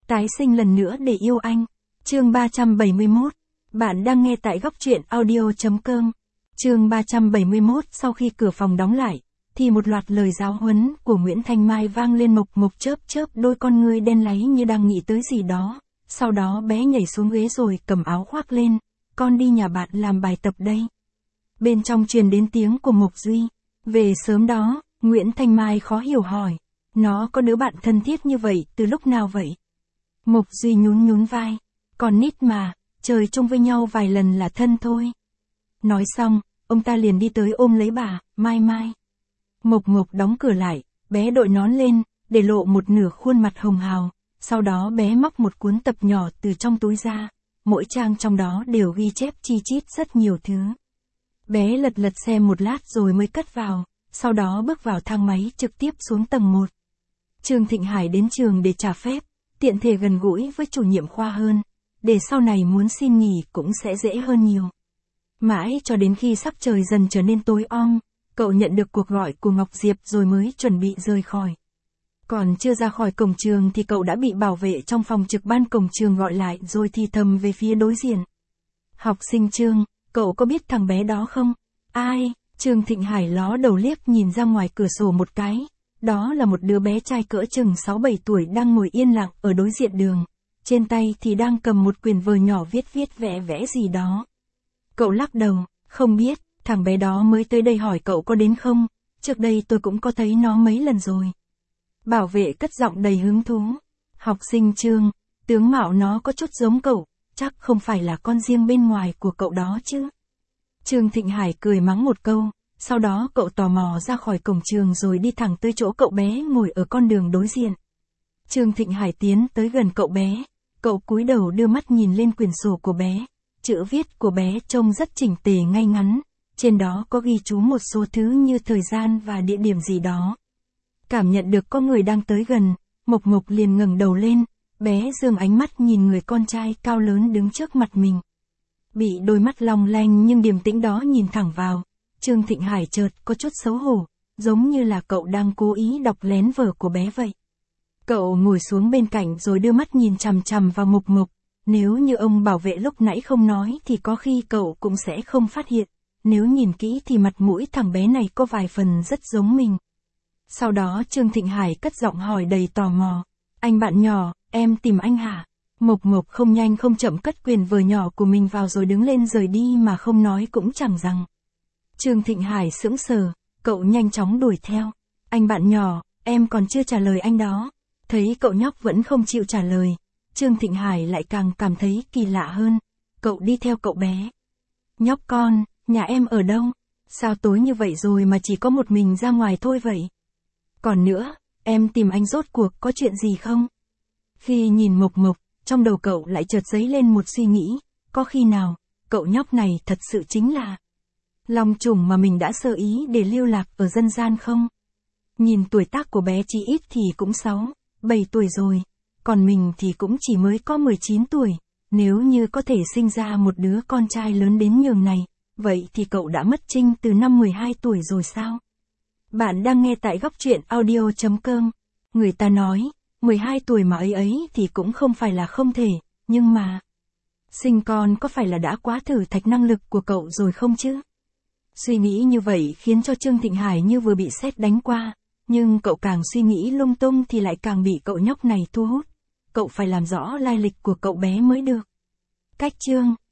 Tái sinh lần nữa để yêu anh. Chương 371. Bạn đang nghe tại góc truyện audio.com. Chương 371. Sau khi cửa phòng đóng lại, thì một loạt lời giáo huấn của Nguyễn Thanh Mai vang lên, Mộc Mộc chớp chớp đôi con ngươi đen láy như đang nghĩ tới gì đó. Sau đó bé nhảy xuống ghế rồi cầm áo khoác lên. Con đi nhà bạn làm bài tập đây. Bên trong truyền đến tiếng của Mộc Duy. Về sớm đó, Nguyễn Thanh Mai khó hiểu hỏi. Nó có đứa bạn thân thiết như vậy từ lúc nào vậy? Mộc Duy nhún nhún vai. Còn nít mà, chơi chung với nhau vài lần là thân thôi. Nói xong, ông ta liền đi tới ôm lấy bà, Mai Mai. Mộc Mộc đóng cửa lại, bé đội nón lên, để lộ một nửa khuôn mặt hồng hào. Sau đó bé móc một cuốn tập nhỏ từ trong túi ra. Mỗi trang trong đó đều ghi chép chi chít rất nhiều thứ. Bé lật lật xem một lát rồi mới cất vào, sau đó bước vào thang máy trực tiếp xuống tầng 1. Trương Thịnh Hải đến trường để trả phép, tiện thể gần gũi với chủ nhiệm khoa hơn, để sau này muốn xin nghỉ cũng sẽ dễ hơn nhiều. Mãi cho đến khi sắc trời dần trở nên tối om, cậu nhận được cuộc gọi của Ngọc Diệp rồi mới chuẩn bị rời khỏi. Còn chưa ra khỏi cổng trường thì cậu đã bị bảo vệ trong phòng trực ban cổng trường gọi lại rồi thì thầm về phía đối diện. Học sinh Trương, cậu có biết thằng bé đó không? Ai? Trương Thịnh Hải ló đầu liếc nhìn ra ngoài cửa sổ một cái. Đó là một đứa bé trai cỡ chừng 6-7 tuổi đang ngồi yên lặng ở đối diện đường. Trên tay thì đang cầm một quyển vở nhỏ viết vẽ vẽ gì đó. Cậu lắc đầu, không biết, thằng bé đó mới tới đây hỏi cậu có đến không? Trước đây tôi cũng có thấy nó mấy lần rồi. Bảo vệ cất giọng đầy hứng thú. Học sinh Trương, tướng mạo nó có chút giống cậu, chắc không phải là con riêng bên ngoài của cậu đó chứ. Trương Thịnh Hải cười mắng một câu, sau đó cậu tò mò ra khỏi cổng trường rồi đi thẳng tới chỗ cậu bé ngồi ở con đường đối diện. Trương Thịnh Hải tiến tới gần cậu bé, cậu cúi đầu đưa mắt nhìn lên quyển sổ của bé. Chữ viết của bé trông rất chỉnh tề ngay ngắn, trên đó có ghi chú một số thứ như thời gian và địa điểm gì đó. Cảm nhận được có người đang tới gần, Mộc Mộc liền ngẩng đầu lên, bé giương ánh mắt nhìn người con trai cao lớn đứng trước mặt mình. Bị đôi mắt long lanh nhưng điềm tĩnh đó nhìn thẳng vào, Trương Thịnh Hải chợt có chút xấu hổ, giống như là cậu đang cố ý đọc lén vở của bé vậy. Cậu ngồi xuống bên cạnh rồi đưa mắt nhìn chằm chằm vào Mộc Mộc, nếu như ông bảo vệ lúc nãy không nói thì có khi cậu cũng sẽ không phát hiện, nếu nhìn kỹ thì mặt mũi thằng bé này có vài phần rất giống mình. Sau đó Trương Thịnh Hải cất giọng hỏi đầy tò mò, anh bạn nhỏ, em tìm anh hả? Mộc Mộc không nhanh không chậm cất quyển vở nhỏ của mình vào rồi đứng lên rời đi mà không nói cũng chẳng rằng. Trương Thịnh Hải sững sờ, cậu nhanh chóng đuổi theo. Anh bạn nhỏ, em còn chưa trả lời anh đó. Thấy cậu nhóc vẫn không chịu trả lời, Trương Thịnh Hải lại càng cảm thấy kỳ lạ hơn. Cậu đi theo cậu bé. Nhóc con, nhà em ở đâu? Sao tối như vậy rồi mà chỉ có một mình ra ngoài thôi vậy? Còn nữa, em tìm anh rốt cuộc có chuyện gì không? Khi nhìn Mộc Mộc, trong đầu cậu lại chợt dấy lên một suy nghĩ, có khi nào, cậu nhóc này thật sự chính là long trùng mà mình đã sơ ý để lưu lạc ở dân gian không? Nhìn tuổi tác của bé chỉ ít thì cũng 6-7 tuổi rồi, còn mình thì cũng chỉ mới có 19 tuổi, nếu như có thể sinh ra một đứa con trai lớn đến nhường này, vậy thì cậu đã mất trinh từ năm 12 tuổi rồi sao? Bạn đang nghe tại góc truyện audio.com. Người ta nói, 12 tuổi mà ấy thì cũng không phải là không thể, nhưng mà sinh con có phải là đã quá thử thách năng lực của cậu rồi không chứ? Suy nghĩ như vậy khiến cho Trương Thịnh Hải như vừa bị sét đánh qua, nhưng cậu càng suy nghĩ lung tung thì lại càng bị cậu nhóc này thu hút. Cậu phải làm rõ lai lịch của cậu bé mới được. Cách chương